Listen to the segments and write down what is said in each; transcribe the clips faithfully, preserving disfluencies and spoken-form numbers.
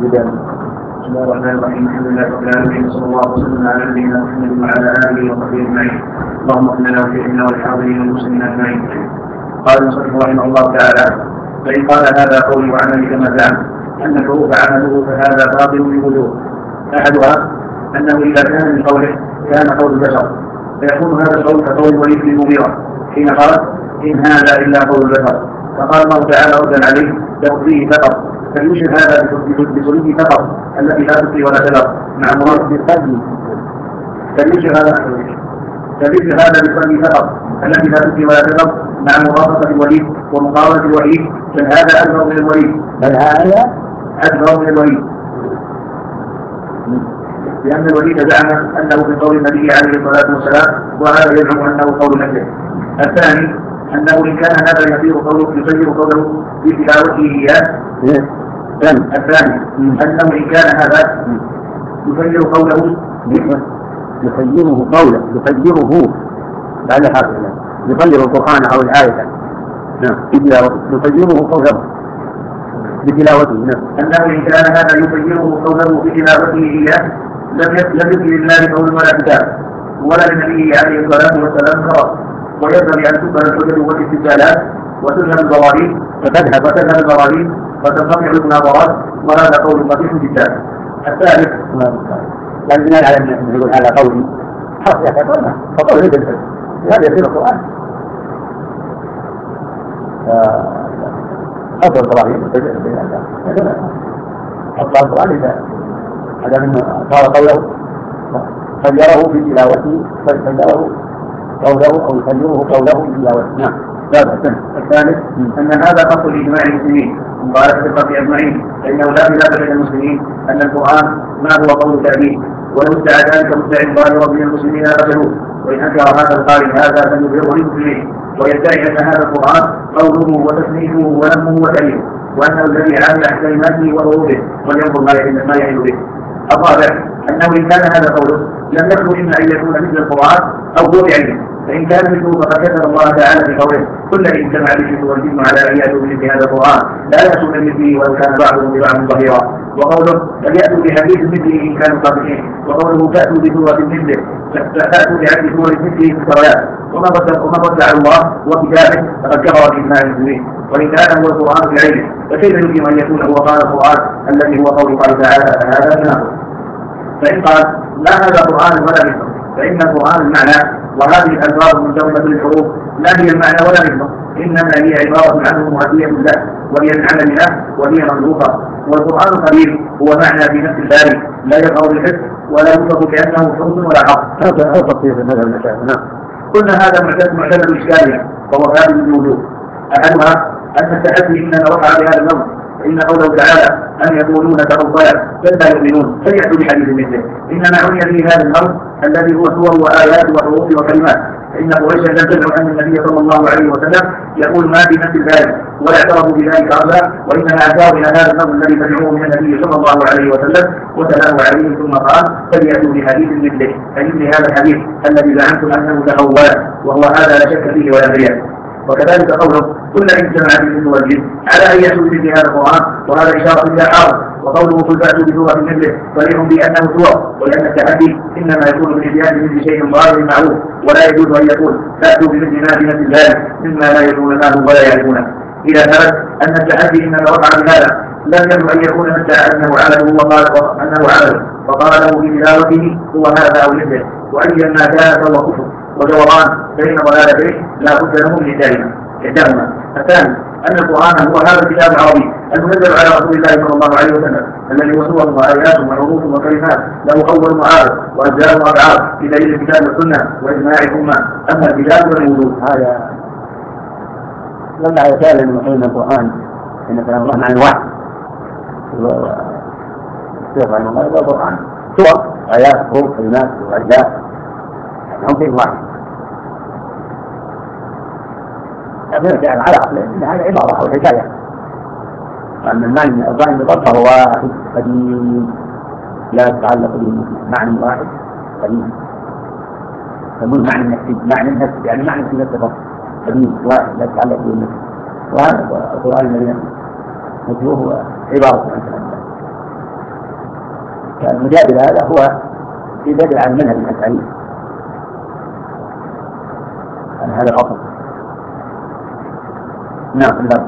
بسم الله الرحمن الرحيم. الحمد لله رب العالمين، صلى الله وسلم على نبينا محمد وعلى اله وصحبه اجمعين. اللهم اغفر لنا وشيخنا والحاضرين والمسلمين اجمعين. قال المصنف رحمه الله تعالى: فان قال هذا قولي وعملي كما زعم ان الحروف عمله فهذا باطل بوجوه. احدها انه اذا كان من قوله كان قول البشر فيكون هذا القول كقول الوليد بن المغيرة حين قال ان هذا الا قول البشر، فقال الله تعالى ردا عليه: تقضيه فقط. فيشبه هذا بقوله فقط التي لا تقضي ولا تذر مع مراد بالقلب. فيشبه هذا فيشبه هذا بالقلب فقط التي لا تقضي ولا تذر مع مرافقة الوليد ومقاومة الوحيد، بل هذا أكبر من الوليد بل هذا أكبر من الوليد لأن الوليد زعم أنه من قول النبي عليه الصلاة والسلام، وهذا يزعم أنه قول نفسه. الثاني أنه إن كان هذا يصير قوله يصير قوله بتلاوته إياه. الثاني أنه إن كان هذا يصير قوله يصيره قوله يصيره بعد حرف يصير القرآن أو الآية. نعم يصيره قوله بتلاوته. نعم أنه إن كان هذا يصيره قوله بتلاوته إياه لم يكن لله قول ولا كتاب ولا للنبي عليه الصلاة والسلام خبر، وينبغي أن تقبل الحجج والاستدلالات وتذهب البراهين وتذهب وتذهب البراهين وتنقطع المناظرات، وهذا قول قبيح جدا. الثالث لأن بناء على أن يقول هذا قولي حرف يعتبرنا فقول ليس الحج هذا يصير القرآن. أفضل البراهين أفضل القرآن إذا هذا منه صار قوله خيره في تلاوته خيره قوله أو يخيره قوله في تلاوته. نعم. الثالث أن هذا قصد إجماع المسلمين مبارك الثقة أجمعين، فإنه لا خلاف بين المسلمين أن القرآن ما هو قول تأليف، ولو ادعى ذلك مدعي ظاهرا من المسلمين قتلوه، وإن أنكر هذا القائل هذا فليظهره للمسلمين ويدعي أن هذا القرآن قوله وتسميته ونمه وتأليفه، وأنه الذي عامل كلماته وحروفه ولينظر ما يعين به. الرابع أنه إن كان هذا قوله لم يخلو إما أن يكون مثل القرآن أو هو بعينه، فإن كان مثله فقد كتب الله تعالى في قوله: كل إن اجتمع الإنس والجن على أن يأتوا بمثل هذا القرآن لا يأتون بمثله ولو كان بعضهم ببعض ظهيرا. وقوله: فليأتوا بحديث مثله إن كانوا صادقين. وقوله: فأتوا بسورة مثله فأتوا بعدد سور مثله مفتريات. وما رد على الله وكتابه فقد كفر بإجماع المسلمين، وإن كان هو القرآن بعينه فكيف يمكن أن يكون هو قال القرآن الذي هو قول الله تعالى؟ فهذا منافق. فإن قال لا هذا قرآن ولا مثله، فإن القرآن المعنى وهذه الألفاظ المنتظمة للحروف لا هي المعنى ولا مثله، إنما هي عبارة عنه مؤدية له وهي العمل له وهي مخلوقة. والقرآن القديم هو معنى في نفس الباري لا يظهر بالحس ولا يوصف كأنه حروف ولا حرف. هذا أصل في هذا المسائل. قلنا هذا معتمد إشكالية فهو ثابت بوجوه. أحدها أن التحدي إنما وقع بهذا النظر، فإن قوله تعالى أن يقولون كالرصايا بل لا يؤمنون فليأتوا بحديث مثله، إنما عني به هذا الأمر الذي هو صور وآيات وحروف وكلمات، فإن قريشا لم تدعو أن النبي صلى الله عليه وسلم يقول ما في نفس ذلك ولا اعترفوا بذلك أبدا، وإنما أتاه إلى هذا الأمر الذي تدعوه من النبي صلى الله عليه وسلم وتلاه عليه ثم قال فليأتوا بحديث مثله، فمثل هذا الحديث الذي زعمتم أنه تحول، وهو هذا لا شك فيه ولا مرية. وكذلك قوله كل إن اجتمع الإنس والجن على أن يأتوا بمثل هذا القرآن، وهذا إشارة إلى حرف. وقوله قل فأتوا بسورة مثله صريح بأنه سور، ولأن التحدي إنما يكون بالإتيان بمثل شيء ظاهر معروف، ولا يجوز أن يقول فأتوا بمثل ما في نفس ذلك مما لا يدرونه ولا يعرفونه. إذا ثبت أن التحدي إنما وقع بهذا لم يكن أن يكون من ادعى أنه عمله وقال أنه عمله وقال له بتلاوته هو هذا أو مثله، وأيا ما كان فهو كفر وجوران بين ضلالتين لا بد له من إحداهما. الثاني أن القرآن هو هذا الكتاب العربي المنزل على رسول الله صلى الله عليه وسلم الذي هو صور وآيات وحروف وكلمات له أول وآخر وأجزاء وأبعاد بدليل الكتاب والسنة وإجماع الأمة. أما الكتاب والوجود هذا لما يكاد من حين القرآن إن كلام الله معنى واحد وصيغة عن الله والقرآن صور آيات حروف كلمات وأجزاء هم شيء واحد. أبنى على عقل إن هذا عبارة أو حكاية، وأن المعنى الظاهر بطبعه واحد قديم لا يتعلق بمعنى واحد قديم، يقول معنى النفسي معنى النفسي يعني معنى في نفسه قديم واحد لا يتعلق بالنفس، وهذا القرآن الذي نتلوه هو عبارة عن كلام الله. المجادل هذا هو يجادل عن منهج الأشعري، يعني هذا الأصل. نعم. الله.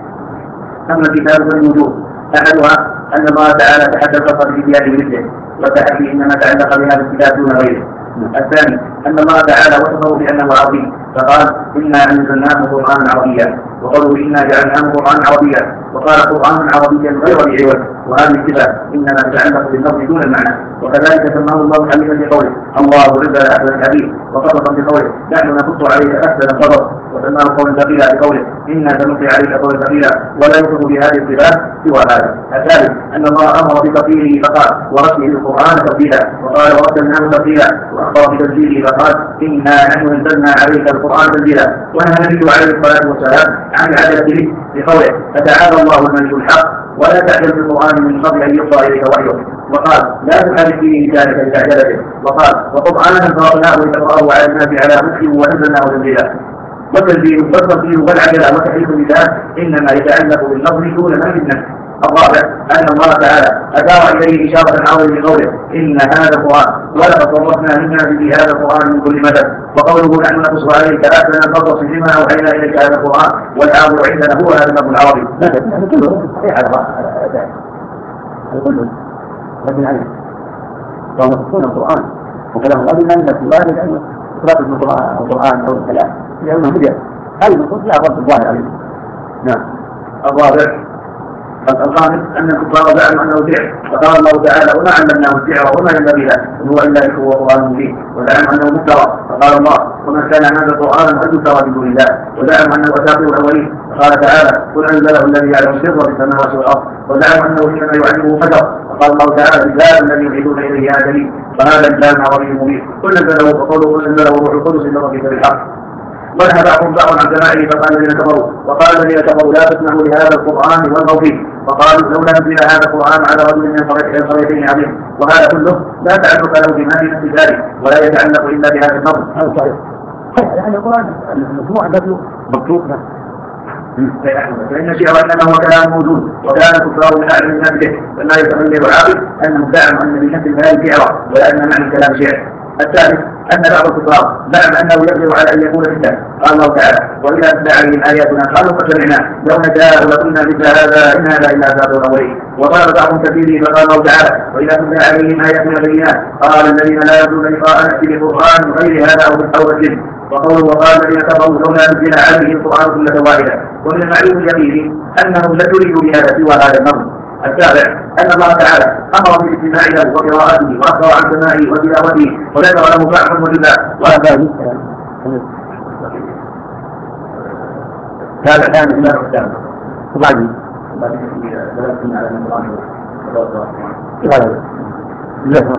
أما الكتاب والوجوه أحدها أن الله تعالى تحدى البصر في ديار مثله، والتحدي إنما تعلق بهذا الكتاب دون غيره. الثاني أن الله تعالى وصفه بأنه عظيم، فقال إنا أنزلناه قرآنا عربيا، وقالوا إنا جعلناه قرآنا عربيا، وقال قرآنا عربيا غير ذي عوج، وهذه الصفة إنما تتعلق باللفظ دون المعنى. وكذلك سماه الله حديثا بقوله الله نزل أحسن الحديث، وقصصا بقوله نحن نقص عليك أحسن القصص، وسماه قولا ثقيلا بقوله إنا سنلقي عليك قولا ثقيلا، ولا يوصف بهذه الصفات سوى هذا. الثالث أن الله أمر بتطهيره فقال ورتل القرآن ترتيلا، وقال ورتلناه ترتيلا، وأخبر بتنزيله فقال إنا نحن نزلنا عليك القرآن تنزيلا. ونهى النبي عليه الصلاة والسلام عن العجلة به بقوله فتعالى الله الملك الحق ولا تعجل بالقرآن من قبل أن يقضى إليك وحيه، وقال لا تحرك به لسانك لتعجل به، وقال وقرآنا فرقناه لتقرأه على الناس على مكث ونزلناه تنزيلا. والتنزيل والتنزيل والعجلة وتحريف اللسان إنما يتعلق باللفظ دون ما في النفس. الرابع أن الله تعالى أشار إليه إشارة عظيمة بقوله إن هذا القرآن ولقد صرفنا للناس في هذا القرآن من كل مثل، وقوله نحن نقص عليك أحسن القصص بما أوحينا إليك هذا القرآن والحاضر عندنا هو هذا اللفظ العربي. هذا كله صحيح على هذا كله رد عليه وهم يقصون القرآن وكلام الله بما أن الله لأنه إطلاق القرآن القرآن أو الكلام لأنه بدع هذه النصوص لا رد الله عليه. نعم. الرابع الخامس أن الكفار زعموا أنه سحر، فقال الله تعالى وما علمناه السحر وما ينبغي له إن هو إلا ذكر وقرآن مبين، وزعموا أنه مفترى، فقال الله وما كان هذا القرآن أن يفترى من دون الله، وزعموا أنه أساطير الأولين، فقال تعالى قل أنزله الذي يعلم السر في السماوات والأرض، وزعموا أنه إنما يعلمه بشر، فقال الله تعالى الكتاب الذي يوحدون إليه هذا دليل، فهذا الكتاب عربي مبين قل نزله وقوله قل نزله روح القدس من ربك بالحق. ونهى بعضهم بعضا عن سماعه فقال الذين كفروا وقال الذين كفروا لا تسمعوا لهذا القرآن والغوا فيه، وقالوا لولا نزل هذا القرآن على رجل من قريتين عظيم. وهذا كله لا تعلق له بما في نفس ذلك ولا يتعلق إلا بهذا النظر. هذا صحيح. يعني القرآن المسموع له مكتوب له. فإن الشعر إنما هو كلام موجود، وكان الكفار من أعلم الناس به، فما يتمنى العاقل أنه زعم أن بنفس المال شعرا ولأن معنى الكلام شعر. الثالث أن بعض الكفار زعم أنه يقدر على أن يكون مثله، قال الله تعالى وإذا تتلى عليهم آياتنا قالوا قد سمعنا لو نشاء لقلنا مثل هذا إن هذا إلا أساطير الأولين. وقال بعضهم كثير فقال الله تعالى وإذا تتلى عليهم آياتنا بينات قال الذين لا يرجون لقاء نأتي بقرآن غير هذا أو بالتوبة. وقوله وقال الذين كفروا لولا نزل عليه القرآن كلة واحدة. ومن المعلوم اليقين أنهم لا يريدوا بهذا سوى هذا النظر. السابع أن الله تعالى أمر بالاستماع له وقراءته وأخبر عن سماعه وتلاوته وذكر له فعل ولله وهذا هذا كان إمام السابع وبعدين بعد على القرآن لا لا